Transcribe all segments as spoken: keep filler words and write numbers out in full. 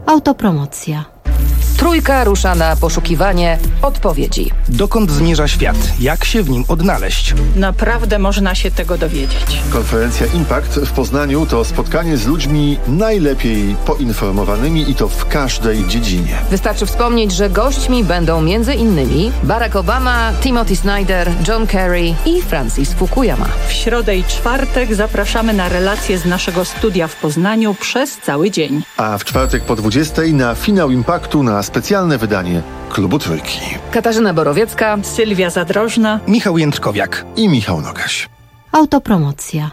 Autopromocja. Trójka rusza na poszukiwanie odpowiedzi. Dokąd zmierza świat? Jak się w nim odnaleźć? Naprawdę można się tego dowiedzieć. Konferencja Impact w Poznaniu to spotkanie z ludźmi najlepiej poinformowanymi i to w każdej dziedzinie. Wystarczy wspomnieć, że gośćmi będą między innymi Barack Obama, Timothy Snyder, John Kerry i Francis Fukuyama. W środę i czwartek zapraszamy na relacje z naszego studia w Poznaniu przez cały dzień. A w czwartek po dwudziestej na finał Impactu na specjalne wydanie Klubu Trójki. Katarzyna Borowiecka, Sylwia Zadrożna, Michał Jędrkowiak i Michał Nogaś. Autopromocja.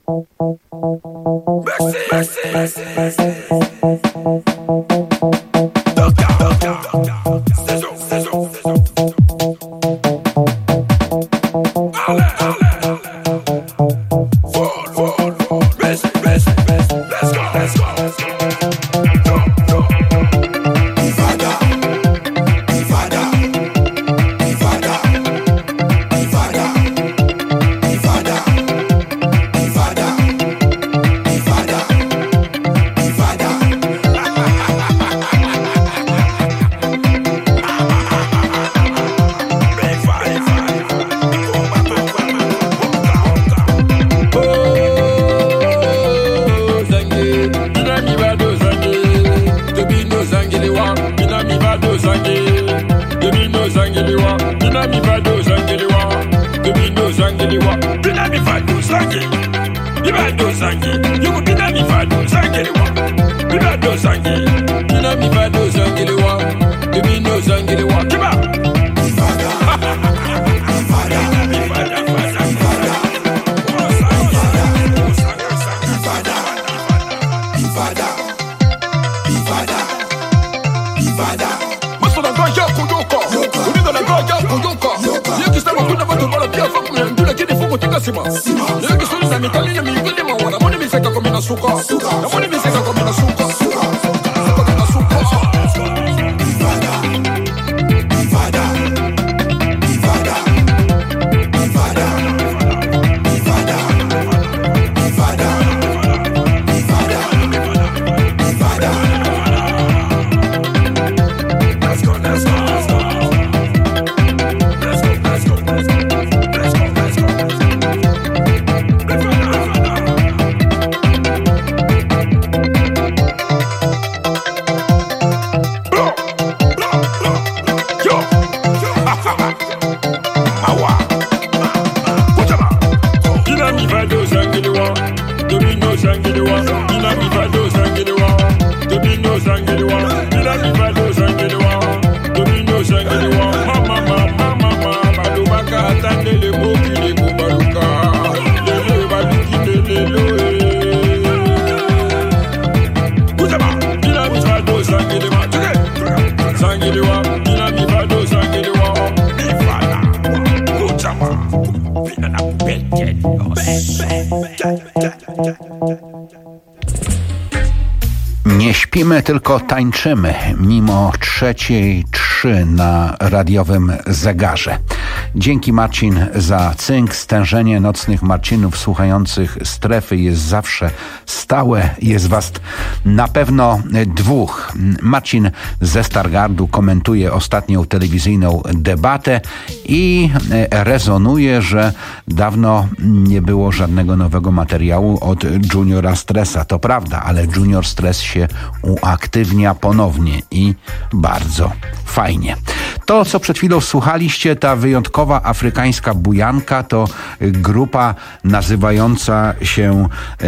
Nie śpimy, tylko tańczymy, mimo trzeciej trzy na radiowym zegarze. Dzięki, Marcin, za cynk. Stężenie nocnych Marcinów słuchających strefy jest zawsze stałe. Jest was na pewno dwóch. Marcin ze Stargardu komentuje ostatnią telewizyjną debatę i rezonuje, że dawno nie było żadnego nowego materiału od Juniora Stressa. To prawda, ale Junior Stress się uaktywnia ponownie i bardzo fajnie. To, co przed chwilą słuchaliście, ta wyjątkowa afrykańska bujanka, to grupa nazywająca się e,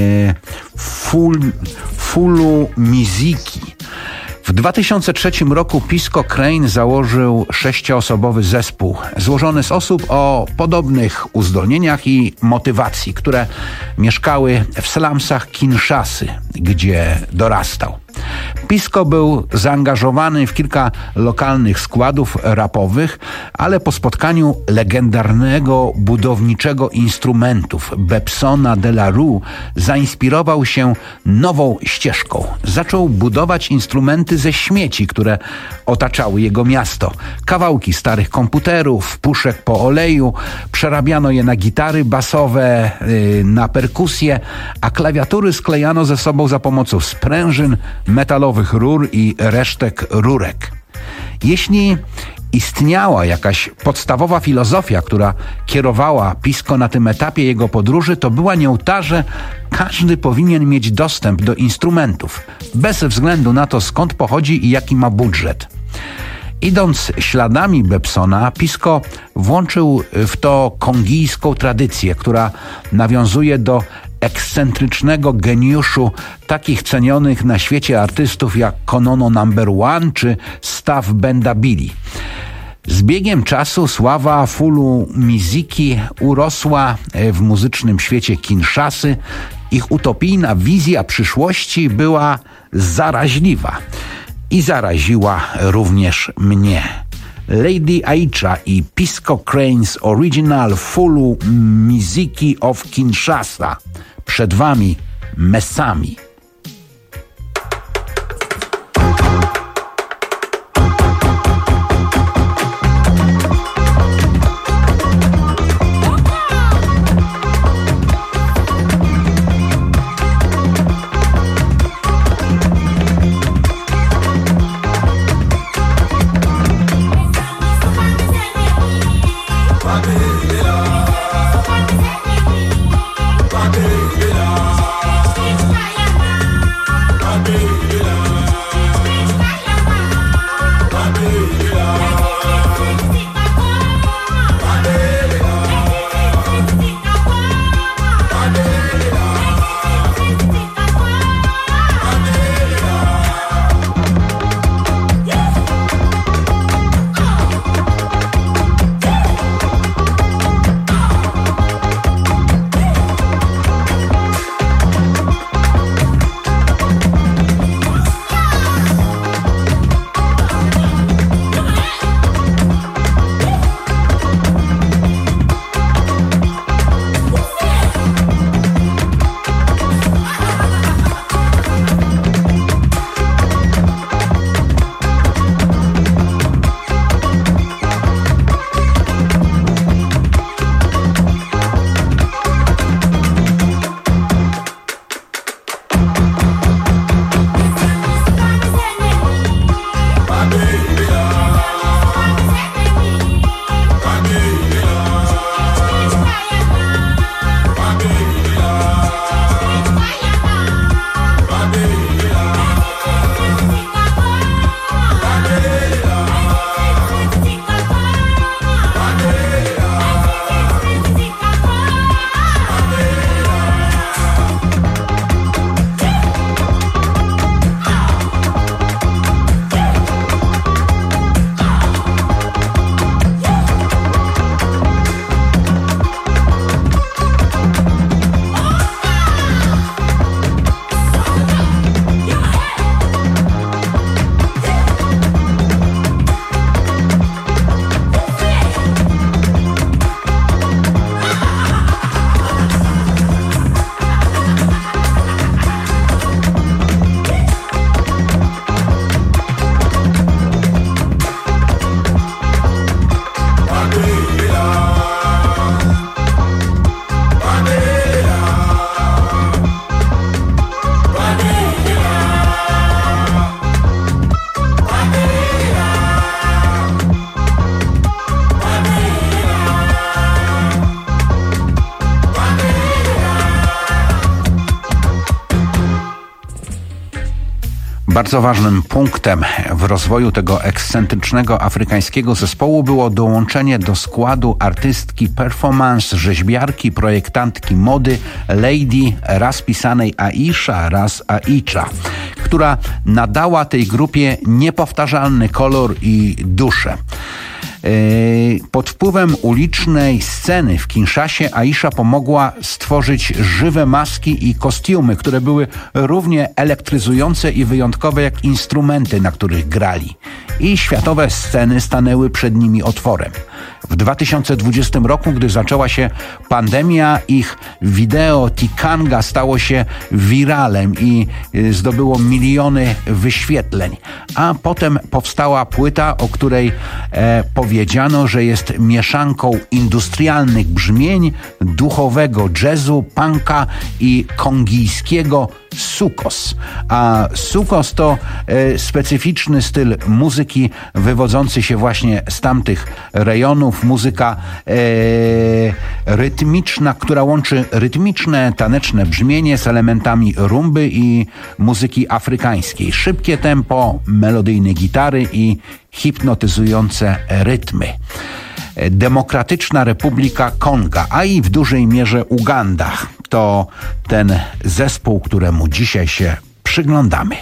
Ful, Fulu Miziki. W dwa tysiące trzecim roku Pisco Crane założył sześcioosobowy zespół złożony z osób o podobnych uzdolnieniach i motywacji, które mieszkały w slumsach Kinshasy, gdzie dorastał. Pisco był zaangażowany w kilka lokalnych składów rapowych, ale po spotkaniu legendarnego budowniczego instrumentów Bepsona de la Rue zainspirował się nową ścieżką. Zaczął budować instrumenty ze śmieci, które otaczały jego miasto. Kawałki starych komputerów, puszek po oleju, przerabiano je na gitary basowe, na perkusję, a klawiatury sklejano ze sobą za pomocą sprężyn metalowych metalowych rur i resztek rurek. Jeśli istniała jakaś podstawowa filozofia, która kierowała Pisco na tym etapie jego podróży, to była nią ta, że każdy powinien mieć dostęp do instrumentów, bez względu na to, skąd pochodzi i jaki ma budżet. Idąc śladami Bebsona, Pisco włączył w to kongijską tradycję, która nawiązuje do ekscentrycznego geniuszu takich cenionych na świecie artystów jak Konono number one czy Staff Benda Billy. Z biegiem czasu sława Fulu Miziki urosła w muzycznym świecie Kinshasy. Ich utopijna wizja przyszłości była zaraźliwa i zaraziła również mnie. Lady Aisha i Pisco Crane's Original Fulu Miziki of Kinshasa. Przed wami Mesami. Bardzo ważnym punktem w rozwoju tego ekscentrycznego afrykańskiego zespołu było dołączenie do składu artystki performance, rzeźbiarki, projektantki mody Lady raz pisanej Aisha, raz Aisha, która nadała tej grupie niepowtarzalny kolor i duszę. Pod wpływem ulicznej sceny w Kinszasie Aisha pomogła stworzyć żywe maski i kostiumy, które były równie elektryzujące i wyjątkowe jak instrumenty, na których grali. I światowe sceny stanęły przed nimi otworem. W dwa tysiące dwudziestym roku, gdy zaczęła się pandemia, ich wideo Tikanga stało się wiralem i zdobyło miliony wyświetleń. A potem powstała płyta, o której e, powiedziano, że jest mieszanką industrialnych brzmień, duchowego jazzu, punka i kongijskiego sukos. A sukos to e, specyficzny styl muzyki wywodzący się właśnie z tamtych rejonów. Muzyka e, rytmiczna, która łączy rytmiczne, taneczne brzmienie z elementami rumby i muzyki afrykańskiej. Szybkie tempo, melodyjne gitary i hipnotyzujące rytmy. Demokratyczna Republika Konga, a i w dużej mierze Uganda to ten zespół, któremu dzisiaj się przyglądamy.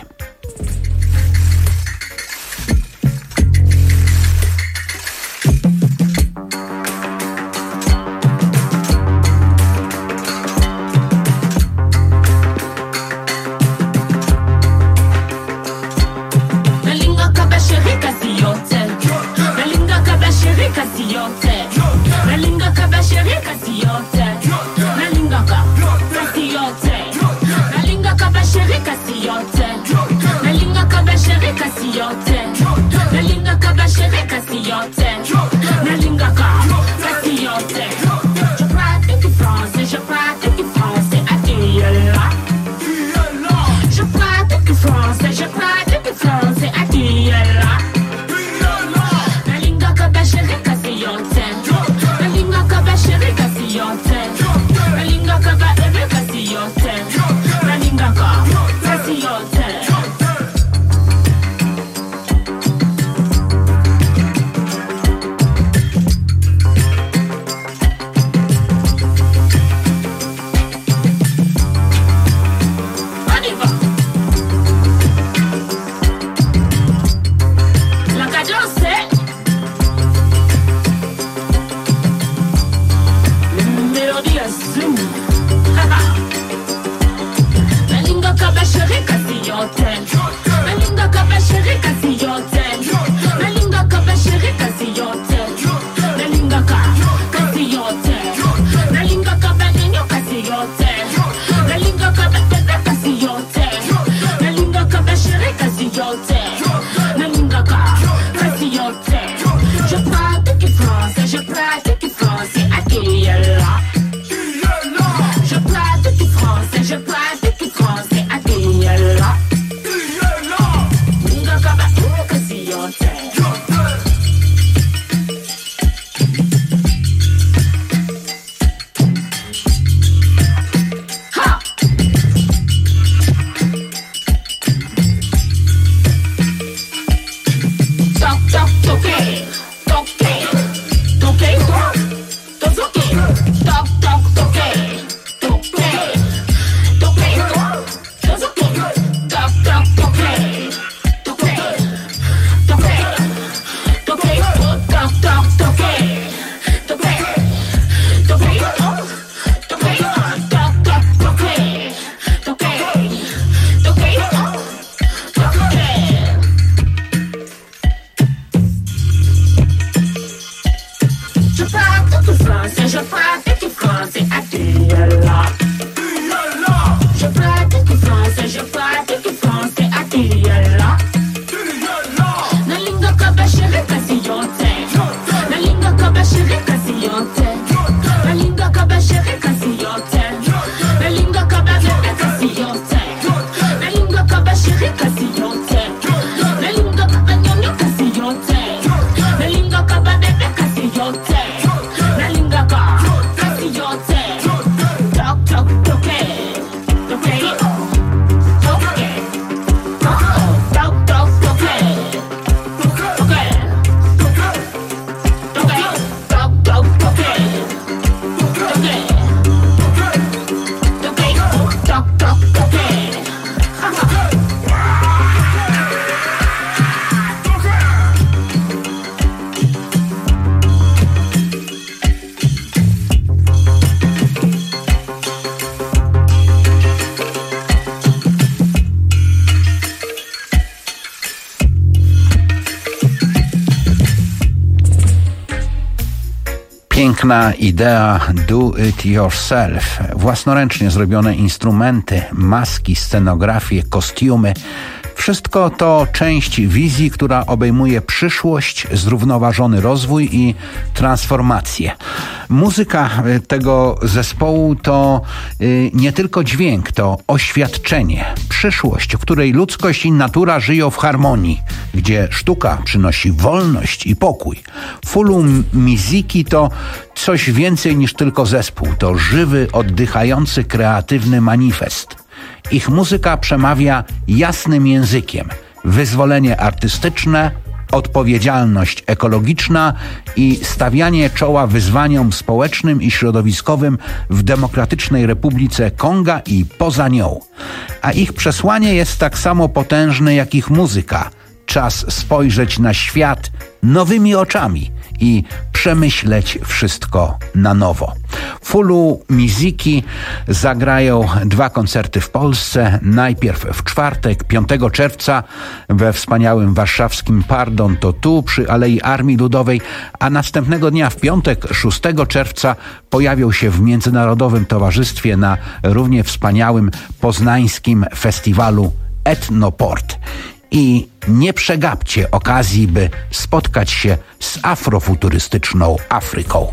Piękna idea do it yourself. Własnoręcznie zrobione instrumenty, maski, scenografie, kostiumy. Wszystko to część wizji, która obejmuje przyszłość, zrównoważony rozwój i transformację. Muzyka tego zespołu to nie tylko dźwięk, to oświadczenie. Przyszłość, w której ludzkość i natura żyją w harmonii, gdzie sztuka przynosi wolność i pokój. Fulu Miziki to coś więcej niż tylko zespół. To żywy, oddychający, kreatywny manifest. Ich muzyka przemawia jasnym językiem. Wyzwolenie artystyczne, odpowiedzialność ekologiczna i stawianie czoła wyzwaniom społecznym i środowiskowym w Demokratycznej Republice Konga i poza nią. A ich przesłanie jest tak samo potężne jak ich muzyka. Czas spojrzeć na świat nowymi oczami i przemyśleć wszystko na nowo. Fulu Miziki zagrają dwa koncerty w Polsce. Najpierw w czwartek, piątego czerwca we wspaniałym warszawskim Pardon to tu przy Alei Armii Ludowej, a następnego dnia w piątek, szóstego czerwca pojawią się w Międzynarodowym Towarzystwie na równie wspaniałym poznańskim festiwalu Etnoport. I nie przegapcie okazji, by spotkać się z afrofuturystyczną Afryką.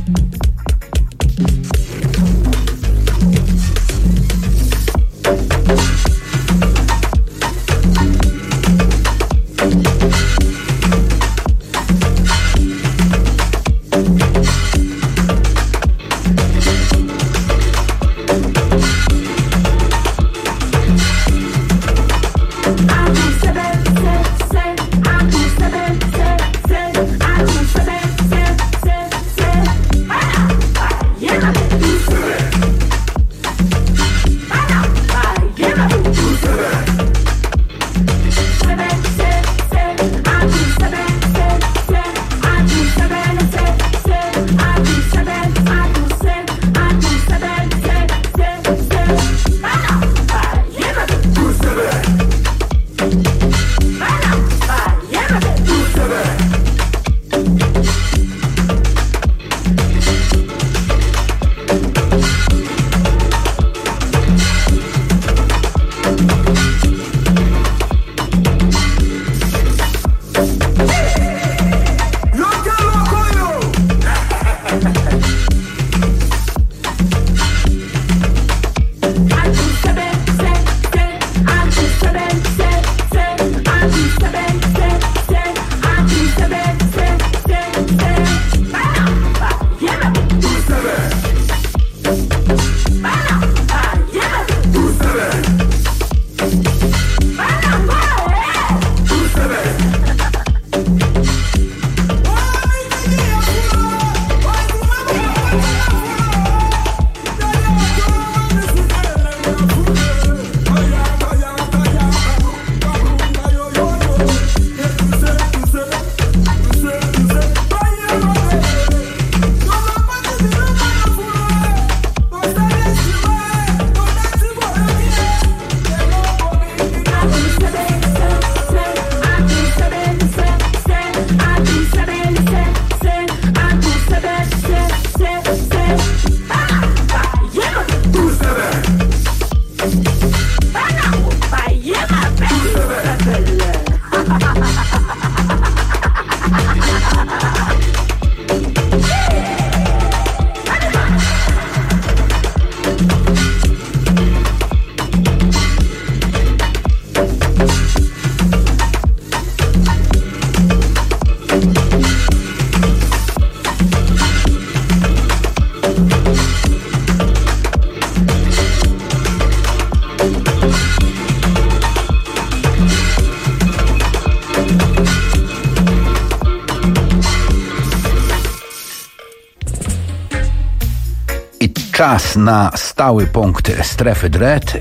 Czas na stały punkt strefy Dread,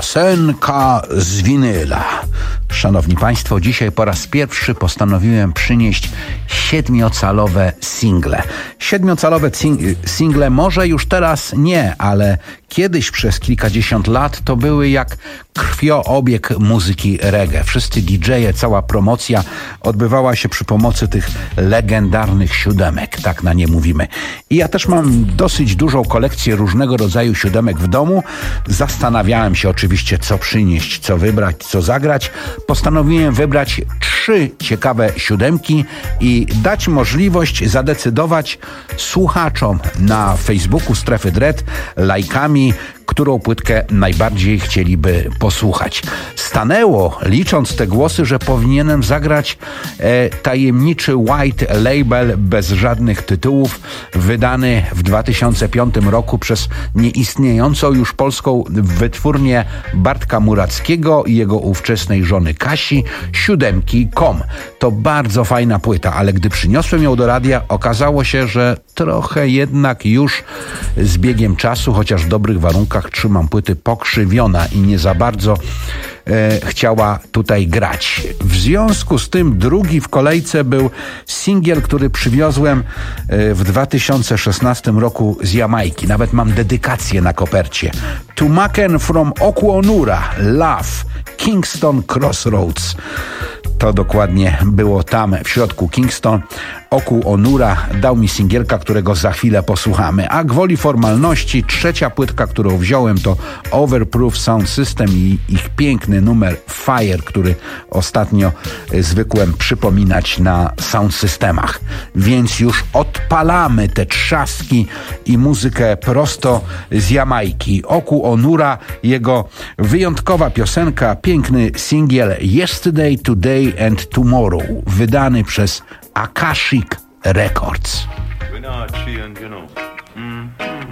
piosenka z winyla. Szanowni Państwo, dzisiaj po raz pierwszy postanowiłem przynieść siedmiocalowe single. Siedmiocalowe single może już teraz nie, ale kiedyś przez kilkadziesiąt lat to były jak krwioobieg muzyki reggae. Wszyscy didżeje, cała promocja odbywała się przy pomocy tych legendarnych siódemek, tak na nie mówimy. I ja też mam dosyć dużą kolekcję różnego rodzaju siódemek w domu. Zastanawiałem się oczywiście, co przynieść, co wybrać, co zagrać. Postanowiłem wybrać trzy ciekawe siódemki i dać możliwość zadecydować słuchaczom na Facebooku Strefy Dread lajkami, którą płytkę najbardziej chcieliby posłuchać. Stanęło, licząc te głosy, że powinienem zagrać e, tajemniczy white label bez żadnych tytułów, wydany w dwa tysiące piątym roku przez nieistniejącą już polską wytwórnię Bartka Murackiego i jego ówczesnej żony Kasi, siódemki kropka com. To bardzo fajna płyta, ale gdy przyniosłem ją do radia, okazało się, że trochę jednak już z biegiem czasu, chociaż w dobrych warunkach, trzymam płyty, pokrzywiona i nie za bardzo e, chciała tutaj grać. W związku z tym drugi w kolejce był singiel, który przywiozłem e, w dwa tysiące szesnastym roku z Jamajki. Nawet mam dedykację na kopercie. Tumaken from Oku Onura, Love, Kingston Crossroads. To dokładnie było tam, w środku Kingston. Oku Onura dał mi singielka, którego za chwilę posłuchamy. A gwoli formalności, trzecia płytka, którą wziąłem, to Overproof Sound System i ich piękny numer Fire, który ostatnio zwykłem przypominać na sound systemach. Więc już odpalamy te trzaski i muzykę prosto z Jamajki. Oku Onura, jego wyjątkowa piosenka, piękny singiel Yesterday, Today and Tomorrow, wydany przez Akashic Records. We're not change, you know. Mm-hmm.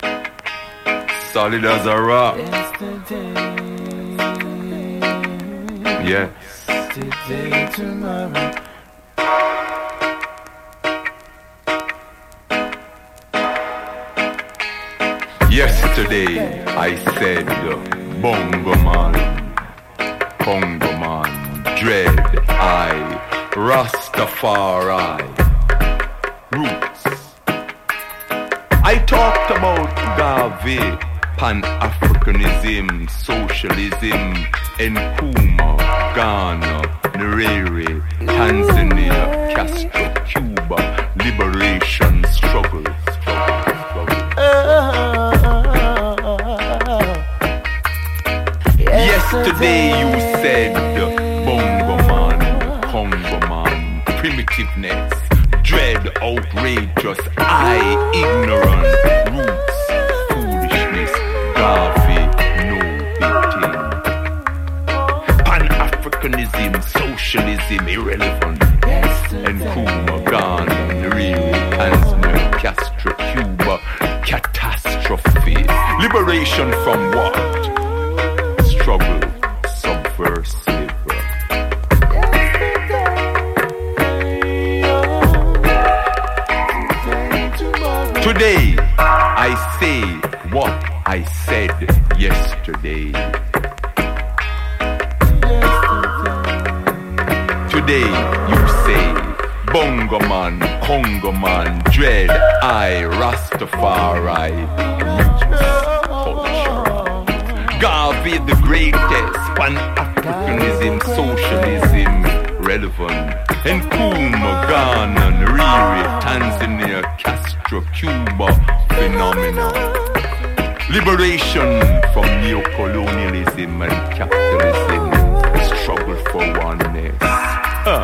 Solid as a rock. Yes. Today, tomorrow. Yesterday I said, Bongo man, Bongo man, dread I. Rastafari roots. I talked about Garvey, Pan-Africanism, socialism, Nkrumah, Ghana, Nyerere, Tanzania, Castro, Cuba, liberation struggle, struggle, struggle. Yesterday you said Bongo man, Congo man, primitiveness, dread, outrageous, I, ignorant, roots, foolishness, Garvey, no big thing. Pan-Africanism, socialism, irrelevant, Nkrumah, Ghana, Nyerere, Tanzania, Castro, Cuba, catastrophe. Liberation from what? Struggle, subversive. Today, I say what I said yesterday. Today, you say, Bongo man, Congo man, dread, I, Rastafari, roots, culture. Garvey the greatest, Pan-Africanism, socialism, relevant. Nkrumah, Ghana, Nyerere, Tanzania, Castro, Cuba, phenomenal. Liberation from neocolonialism and capitalism, struggle for oneness. Huh.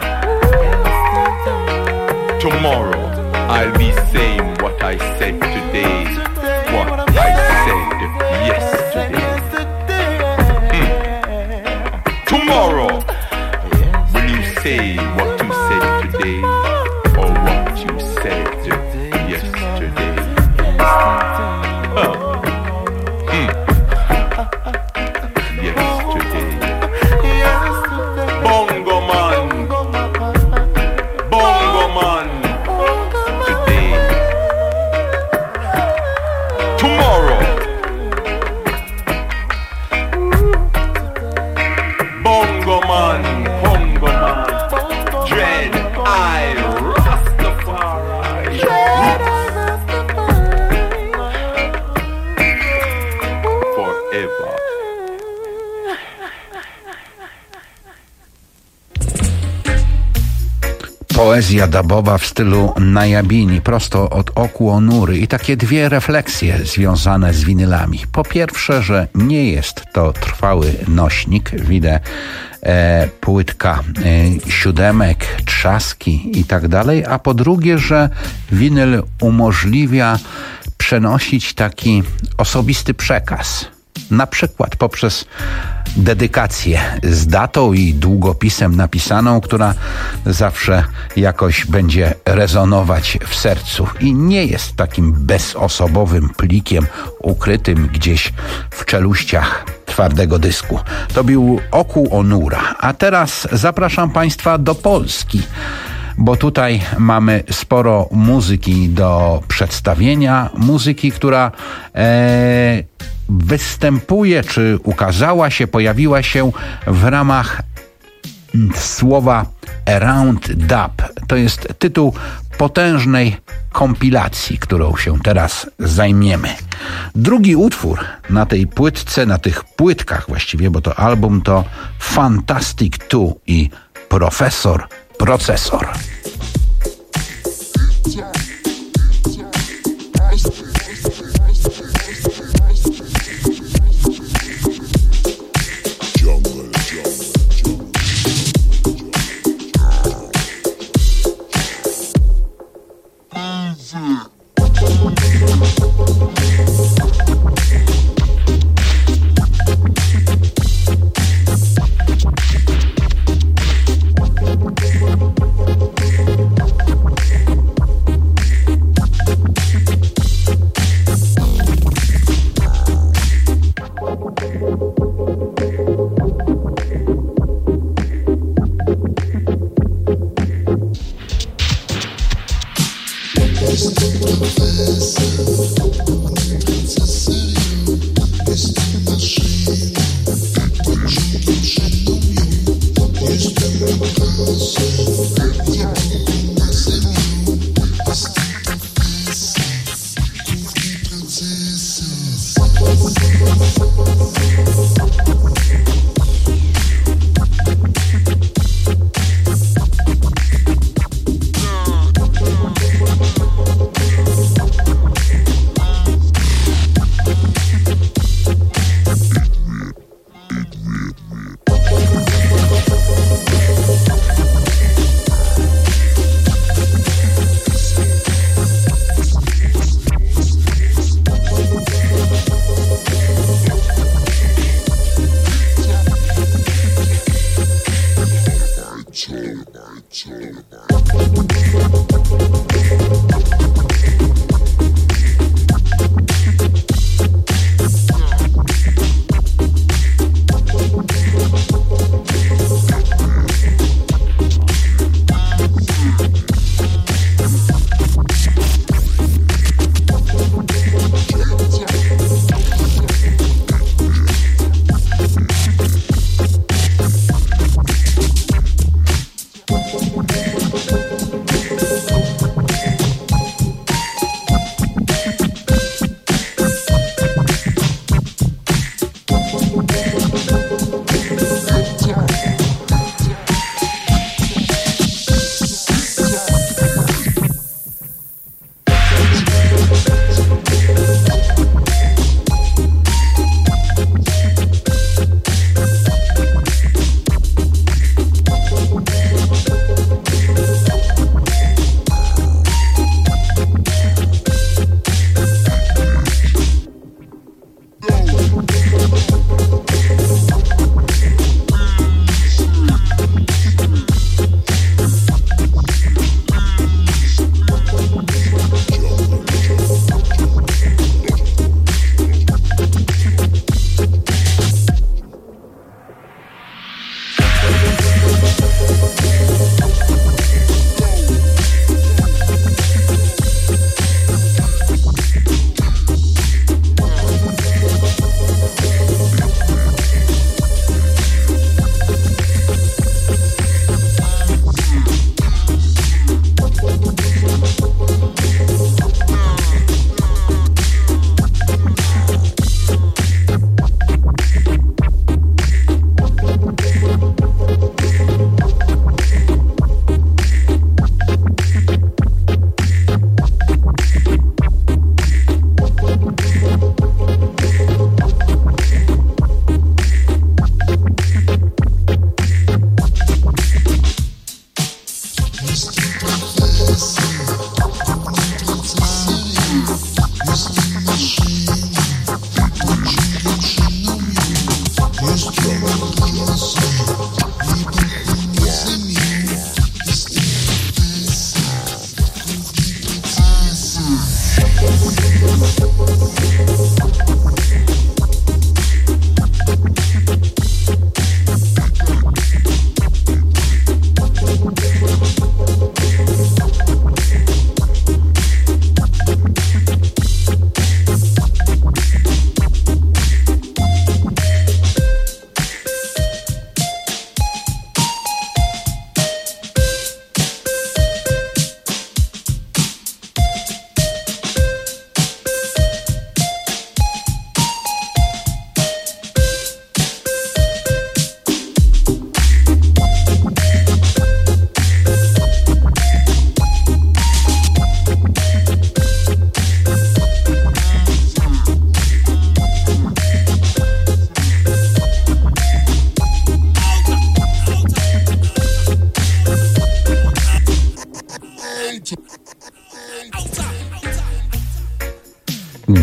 Tomorrow, I'll be saying what I said today, what I said yesterday. Hmm. Tomorrow, will you say what you said today or what you said yesterday? Huh. Hmm. Yesterday. Bongo man. Bongo man. Today. Tomorrow. Bongo man. Poezja dubowa w stylu Najabini, prosto od oku Onury i takie dwie refleksje związane z winylami. Po pierwsze, że nie jest to trwały nośnik, widzę e, płytka e, siódemek, trzaski i tak dalej, a po drugie, że winyl umożliwia przenosić taki osobisty przekaz. Na przykład poprzez dedykację z datą i długopisem napisaną, która zawsze jakoś będzie rezonować w sercu i nie jest takim bezosobowym plikiem ukrytym gdzieś w czeluściach twardego dysku. To był Oku Onura. A teraz zapraszam Państwa do Polski, bo tutaj mamy sporo muzyki do przedstawienia. Muzyki, która e, występuje, czy ukazała się, pojawiła się w ramach słowa Around Dub. To jest tytuł potężnej kompilacji, którą się teraz zajmiemy. Drugi utwór na tej płytce, na tych płytkach właściwie, bo to album to Fantastic Two i Profesor Procesor.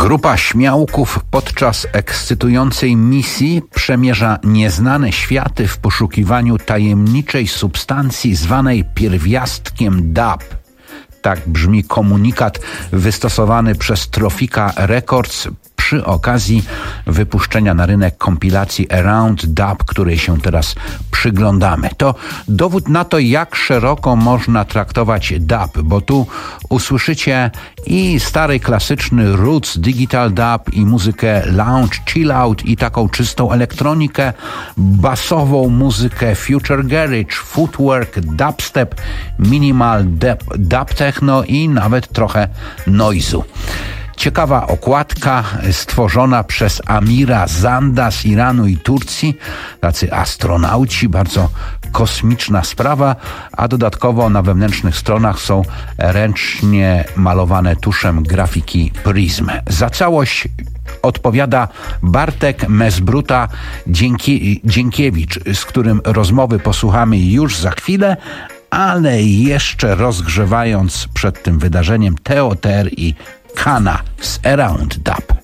Grupa śmiałków podczas ekscytującej misji przemierza nieznane światy w poszukiwaniu tajemniczej substancji zwanej pierwiastkiem dub. Tak brzmi komunikat wystosowany przez Trofika Records przy okazji wypuszczenia na rynek kompilacji Around Dub, której się teraz przyglądamy. To dowód na to, jak szeroko można traktować dub, bo tu usłyszycie i stary klasyczny roots digital dub, i muzykę lounge, chill out, i taką czystą elektronikę, basową muzykę, future garage, footwork, dubstep, minimal dub, dub techno i nawet trochę noizu. Ciekawa okładka stworzona przez Amira Zanda z Iranu i Turcji, tacy astronauci, bardzo kosmiczna sprawa, a dodatkowo na wewnętrznych stronach są ręcznie malowane tuszem grafiki Prism. Za całość odpowiada Bartek Mesbruta Dzięki, Dziękiewicz, z którym rozmowy posłuchamy już za chwilę, ale jeszcze rozgrzewając przed tym wydarzeniem Teoter i Kana z Around Dub.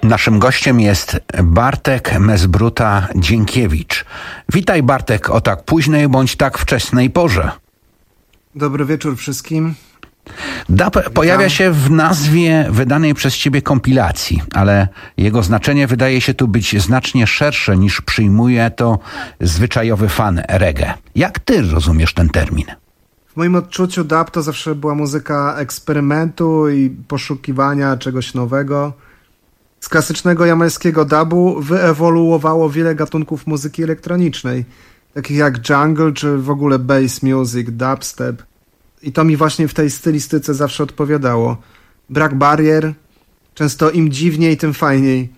Naszym gościem jest Bartek Mesbruta-Dziękiewicz. Witaj, Bartek, o tak późnej bądź tak wczesnej porze. Dobry wieczór wszystkim. Dub pojawia się w nazwie wydanej przez ciebie kompilacji, ale jego znaczenie wydaje się tu być znacznie szersze niż przyjmuje to zwyczajowy fan reggae. Jak ty rozumiesz ten termin? W moim odczuciu dub to zawsze była muzyka eksperymentu i poszukiwania czegoś nowego. Z klasycznego jamańskiego dubu wyewoluowało wiele gatunków muzyki elektronicznej, takich jak jungle czy w ogóle bass music, dubstep. I to mi właśnie w tej stylistyce zawsze odpowiadało. Brak barier, często im dziwniej, tym fajniej.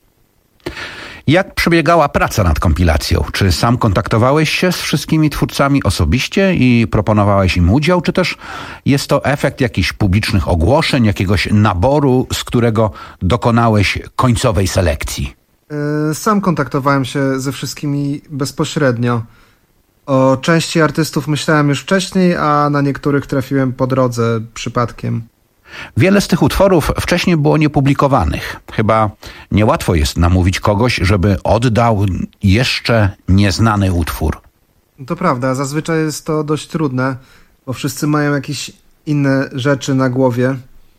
Jak przebiegała praca nad kompilacją? Czy sam kontaktowałeś się z wszystkimi twórcami osobiście i proponowałeś im udział, czy też jest to efekt jakichś publicznych ogłoszeń, jakiegoś naboru, z którego dokonałeś końcowej selekcji? Sam kontaktowałem się ze wszystkimi bezpośrednio. O części artystów myślałem już wcześniej, a na niektórych trafiłem po drodze przypadkiem. Wiele z tych utworów wcześniej było niepublikowanych. Chyba niełatwo jest namówić kogoś, żeby oddał jeszcze nieznany utwór. To prawda, zazwyczaj jest to dość trudne, bo wszyscy mają jakieś inne rzeczy na głowie.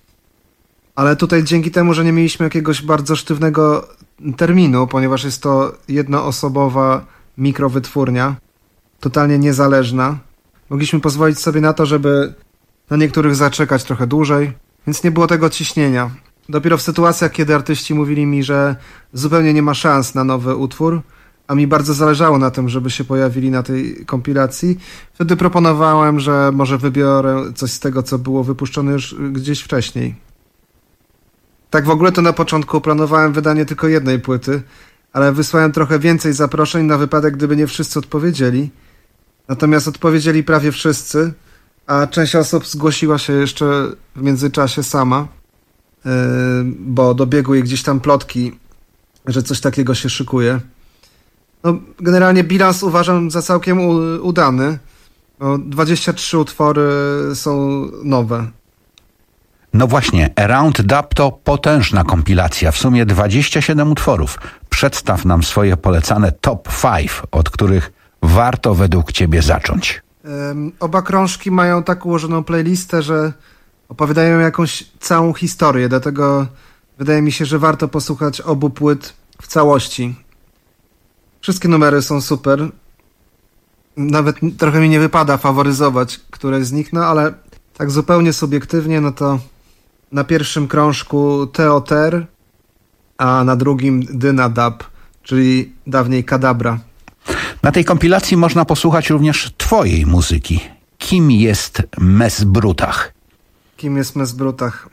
Ale tutaj dzięki temu, że nie mieliśmy jakiegoś bardzo sztywnego terminu, ponieważ jest to jednoosobowa mikrowytwórnia, totalnie niezależna, mogliśmy pozwolić sobie na to, żeby na niektórych zaczekać trochę dłużej, więc nie było tego ciśnienia. Dopiero w sytuacjach, kiedy artyści mówili mi, że zupełnie nie ma szans na nowy utwór, a mi bardzo zależało na tym, żeby się pojawili na tej kompilacji, wtedy proponowałem, że może wybiorę coś z tego, co było wypuszczone już gdzieś wcześniej. Tak w ogóle to na początku planowałem wydanie tylko jednej płyty, ale wysłałem trochę więcej zaproszeń na wypadek, gdyby nie wszyscy odpowiedzieli. Natomiast odpowiedzieli prawie wszyscy, a część osób zgłosiła się jeszcze w międzyczasie sama, yy, bo dobiegły gdzieś tam plotki, że coś takiego się szykuje. No, generalnie bilans uważam za całkiem u, udany. No, dwadzieścia trzy utwory są nowe. No właśnie, Around Dub to potężna kompilacja, w sumie dwadzieścia siedem utworów. Przedstaw nam swoje polecane top pięć, od których warto według ciebie zacząć. Um, oba krążki mają tak ułożoną playlistę, że opowiadają jakąś całą historię, dlatego wydaje mi się, że warto posłuchać obu płyt w całości. Wszystkie numery są super. Nawet trochę mi nie wypada faworyzować któreś z nich, no ale tak zupełnie subiektywnie, no to na pierwszym krążku Theoter, a na drugim Dyna Dub, czyli dawniej Kadabra. Na tej kompilacji można posłuchać również twojej muzyki. Kim jest Mesbrutach? Kim jest Mesbrutach?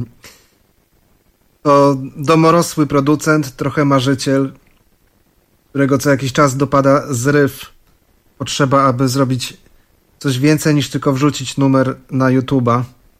To domorosły producent, trochę marzyciel, którego co jakiś czas dopada zryw. Potrzeba, aby zrobić coś więcej niż tylko wrzucić numer na YouTube'a.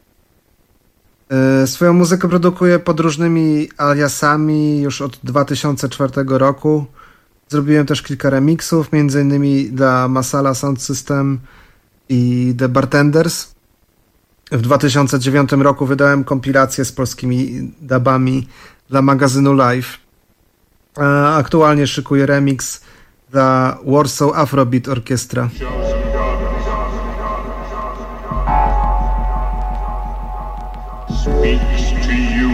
Yy, swoją muzykę produkuje pod różnymi aliasami już od dwa tysiące czwartego roku. Zrobiłem też kilka remixów, między innymi dla Masala Sound System i The Bartenders. W dwa tysiące dziewiątym roku wydałem kompilację z polskimi dubami dla magazynu Live. A aktualnie szykuję remix dla Warsaw Afrobeat Orchestra. Speaks to you.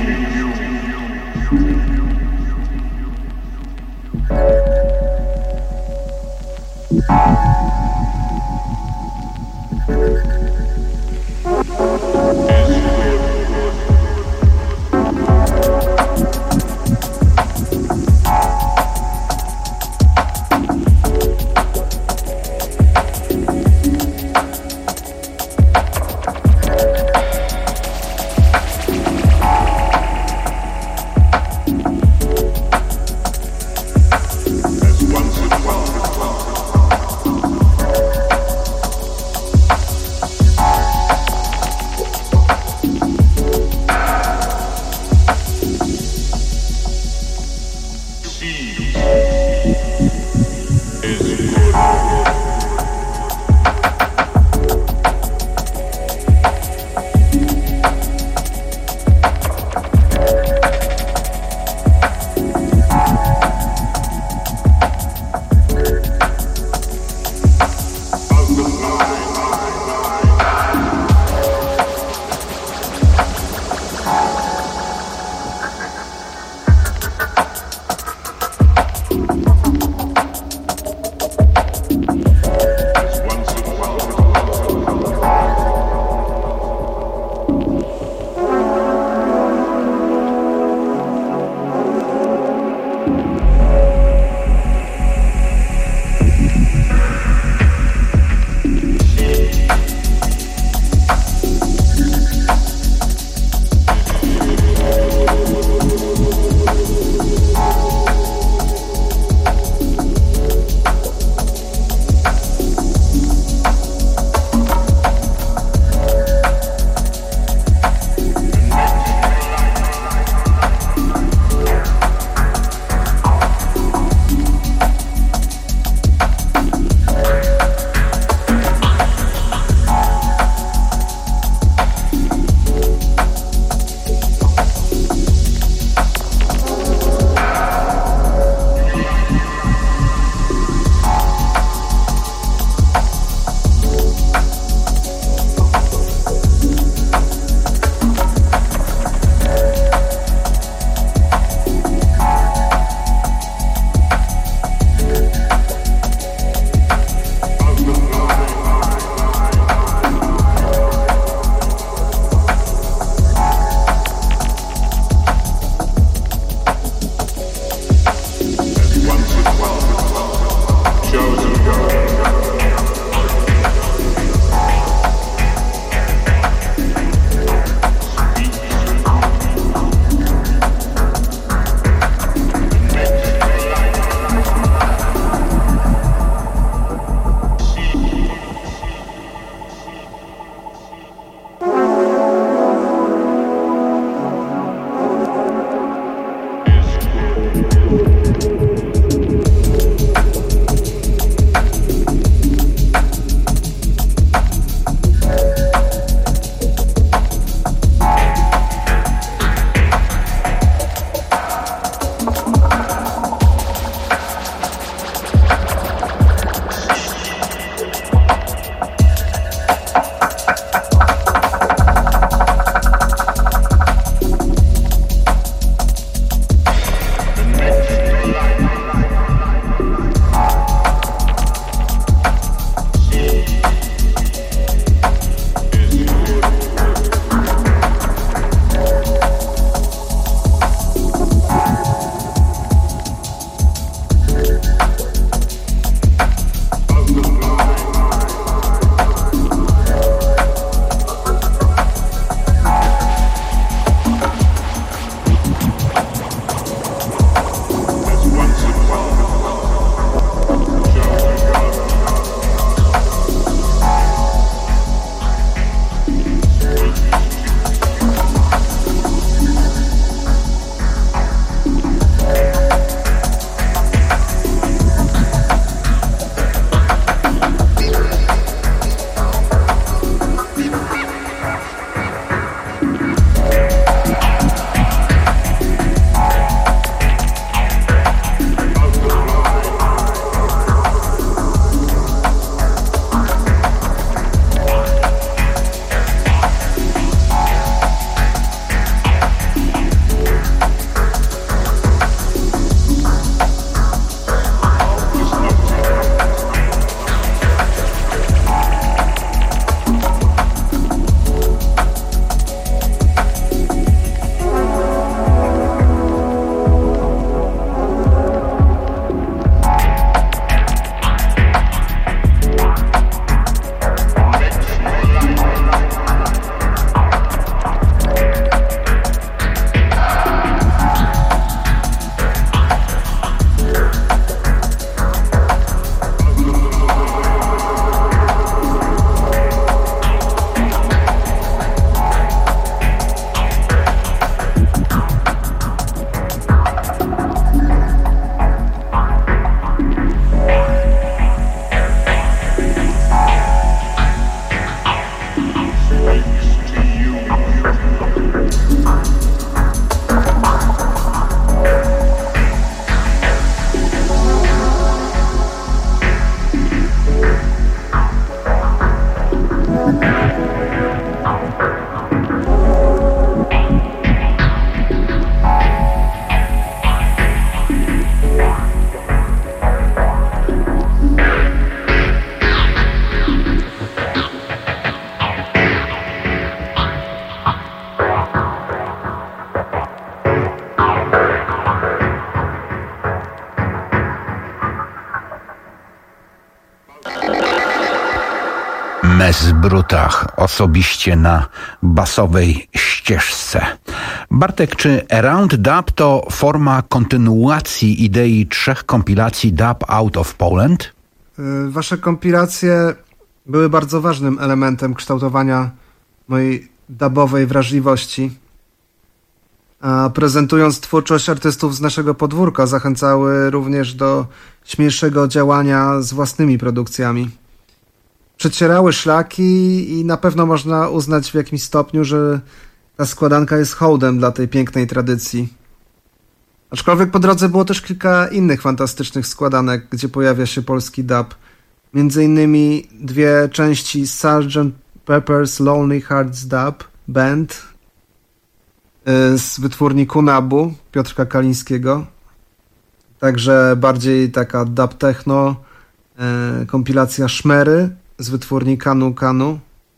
Mesbrutach osobiście na basowej ścieżce. Bartek, czy Around Dub to forma kontynuacji idei trzech kompilacji Dub Out of Poland? Wasze kompilacje były bardzo ważnym elementem kształtowania mojej dubowej wrażliwości. A prezentując twórczość artystów z naszego podwórka, zachęcały również do śmielszego działania z własnymi produkcjami. Przecierały szlaki i na pewno można uznać w jakimś stopniu, że ta składanka jest hołdem dla tej pięknej tradycji. Aczkolwiek po drodze było też kilka innych fantastycznych składanek, gdzie pojawia się polski dub. Między innymi dwie części sergeant Pepper's Lonely Hearts Dub Band z wytwórni Kunabu Piotrka Kalińskiego. Także bardziej taka dub techno, kompilacja Szmery z wytwórni Kanu Kanu,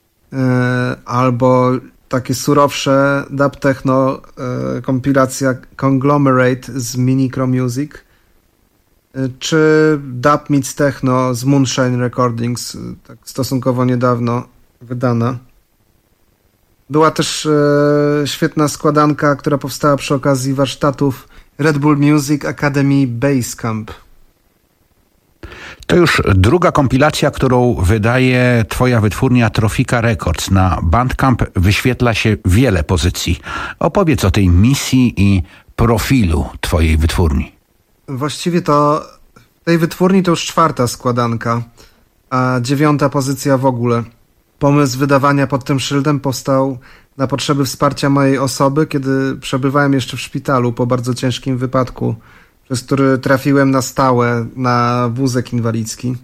albo takie surowsze dub techno kompilacja Conglomerate z Minicro Music, czy dub meets techno z Moonshine Recordings, tak stosunkowo niedawno wydana. Była też e, świetna składanka, która powstała przy okazji warsztatów Red Bull Music Academy Basecamp. To już druga kompilacja, którą wydaje twoja wytwórnia Trofika Records. Na Bandcamp wyświetla się wiele pozycji. Opowiedz o tej misji i profilu twojej wytwórni. Właściwie to w tej wytwórni to już czwarta składanka, a dziewiąta pozycja w ogóle. Pomysł wydawania pod tym szyldem powstał na potrzeby wsparcia mojej osoby, kiedy przebywałem jeszcze w szpitalu po bardzo ciężkim wypadku, przez który trafiłem na stałe na wózek inwalidzki.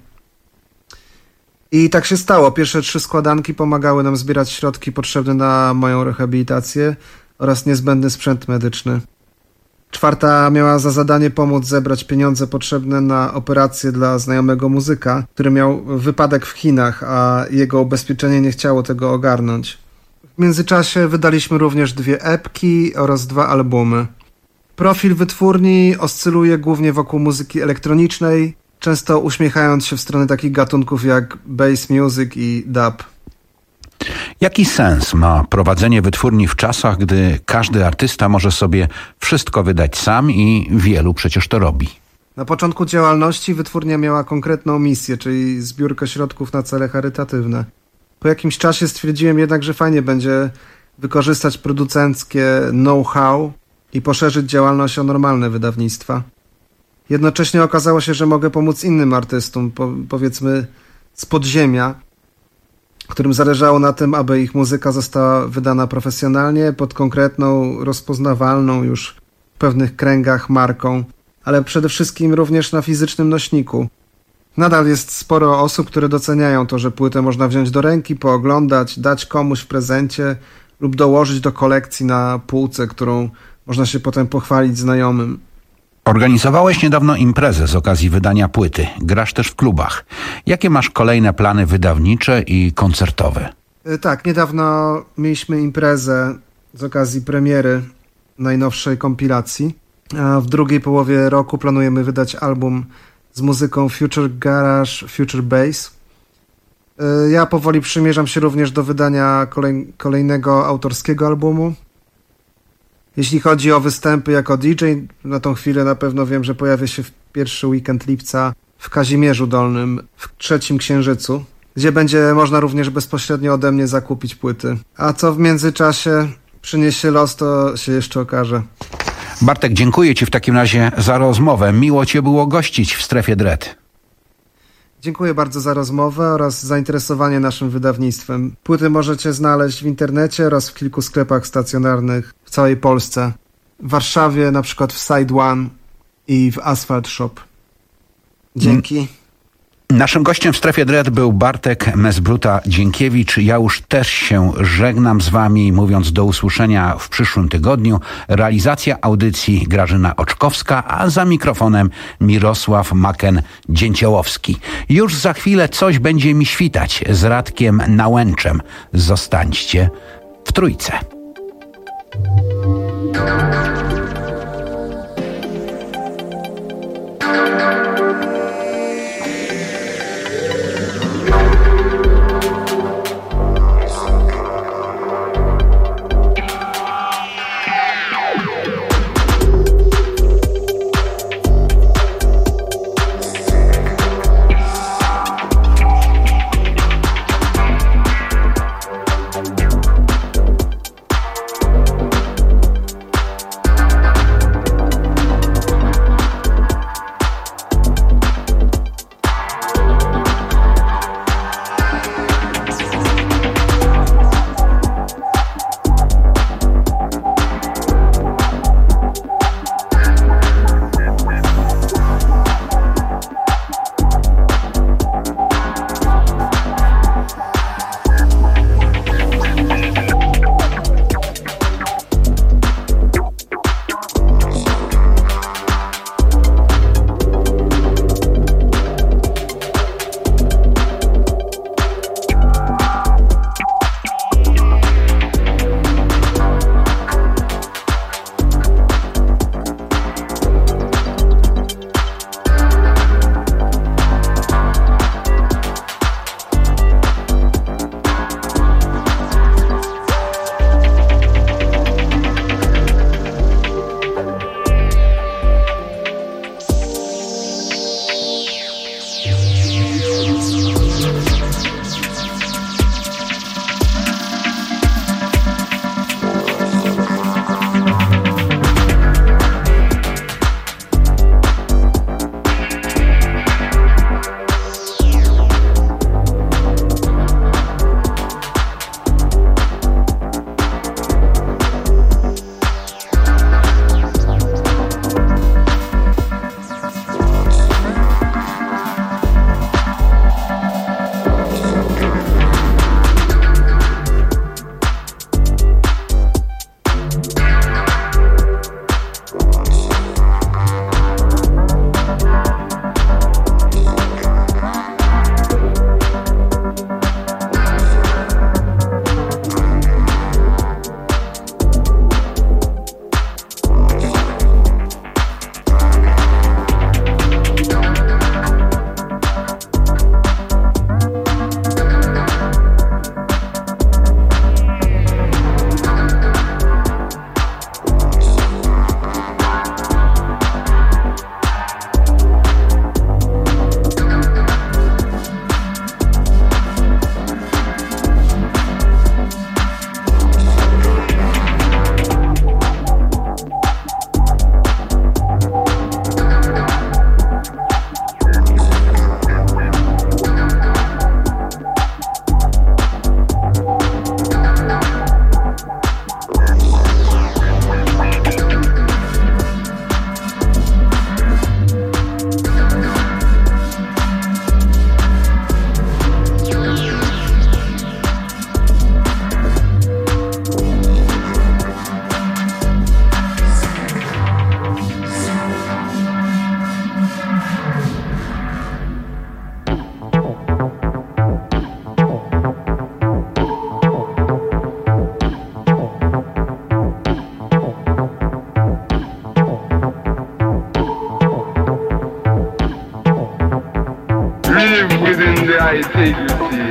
I tak się stało. Pierwsze trzy składanki pomagały nam zbierać środki potrzebne na moją rehabilitację oraz niezbędny sprzęt medyczny. Czwarta miała za zadanie pomóc zebrać pieniądze potrzebne na operację dla znajomego muzyka, który miał wypadek w Chinach, a jego ubezpieczenie nie chciało tego ogarnąć. W międzyczasie wydaliśmy również dwie epki oraz dwa albumy. Profil wytwórni oscyluje głównie wokół muzyki elektronicznej, często uśmiechając się w stronę takich gatunków jak bass music i dub. Jaki sens ma prowadzenie wytwórni w czasach, gdy każdy artysta może sobie wszystko wydać sam i wielu przecież to robi? Na początku działalności wytwórnia miała konkretną misję, czyli zbiórkę środków na cele charytatywne. Po jakimś czasie stwierdziłem jednak, że fajnie będzie wykorzystać producenckie know-how i poszerzyć działalność o normalne wydawnictwa. Jednocześnie okazało się, że mogę pomóc innym artystom, po, powiedzmy z podziemia, którym zależało na tym, aby ich muzyka została wydana profesjonalnie, pod konkretną, rozpoznawalną już w pewnych kręgach marką, ale przede wszystkim również na fizycznym nośniku. Nadal jest sporo osób, które doceniają to, że płytę można wziąć do ręki, pooglądać, dać komuś w prezencie lub dołożyć do kolekcji na półce, którą można się potem pochwalić znajomym. Organizowałeś niedawno imprezę z okazji wydania płyty. Grasz też w klubach. Jakie masz kolejne plany wydawnicze i koncertowe? Tak, niedawno mieliśmy imprezę z okazji premiery najnowszej kompilacji. A w drugiej połowie roku planujemy wydać album z muzyką Future Garage, Future Bass. Ja powoli przymierzam się również do wydania kolej, kolejnego autorskiego albumu. Jeśli chodzi o występy jako D J, na tą chwilę na pewno wiem, że pojawię się w pierwszy weekend lipca w Kazimierzu Dolnym, w Trzecim Księżycu, gdzie będzie można również bezpośrednio ode mnie zakupić płyty. A co w międzyczasie przyniesie los, to się jeszcze okaże. Bartek, dziękuję Ci w takim razie za rozmowę. Miło Cię było gościć w Strefie Dread. Dziękuję bardzo za rozmowę oraz zainteresowanie naszym wydawnictwem. Płyty możecie znaleźć w internecie oraz w kilku sklepach stacjonarnych w całej Polsce. W Warszawie na przykład w Side One i w Asphalt Shop. Dzięki. Naszym gościem w Strefie Dread był Bartek Mesbruta-Dziękiewicz. Ja już też się żegnam z Wami, mówiąc do usłyszenia w przyszłym tygodniu. Realizacja audycji Grażyna Oczkowska, a za mikrofonem Mirosław Maken-Dzięciołowski. Już za chwilę coś będzie mi świtać z Radkiem Nałęczem. Zostańcie w trójce.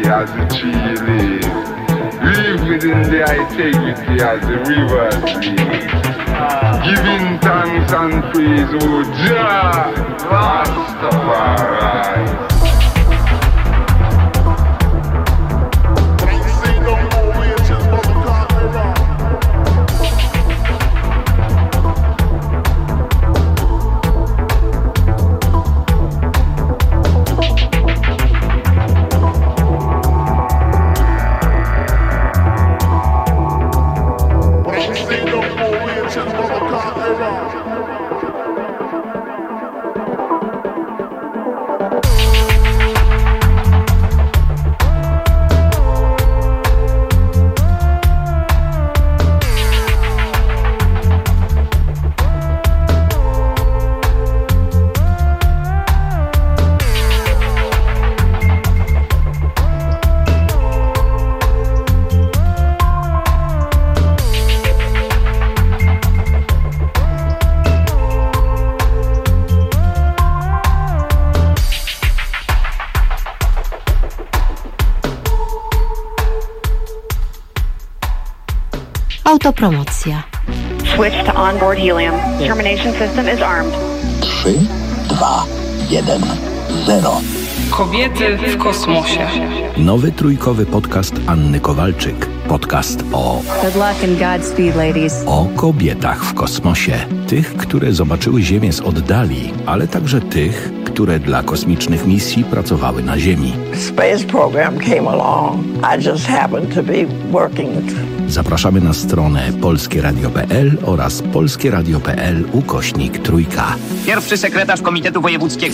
as the tree lives. Live within the integrity as the rivers live. Giving thanks and praise, oh Jah, Rastafari. Autopromocja. Switch to onboard helium. Termination system is armed. trzy, dwa, jeden, zero. Kobiety w kosmosie. Nowy trójkowy podcast Anny Kowalczyk. Podcast o... Good luck and Godspeed, ladies. O kobietach w kosmosie. Tych, które zobaczyły Ziemię z oddali, ale także tych, które dla kosmicznych misji pracowały na Ziemi. Space program came along. I just happened to be working. Zapraszamy na stronę polskie radio kropka p l oraz polskie radio kropka p l ukośnik trójka. Pierwszy sekretarz Komitetu Wojewódzkiego.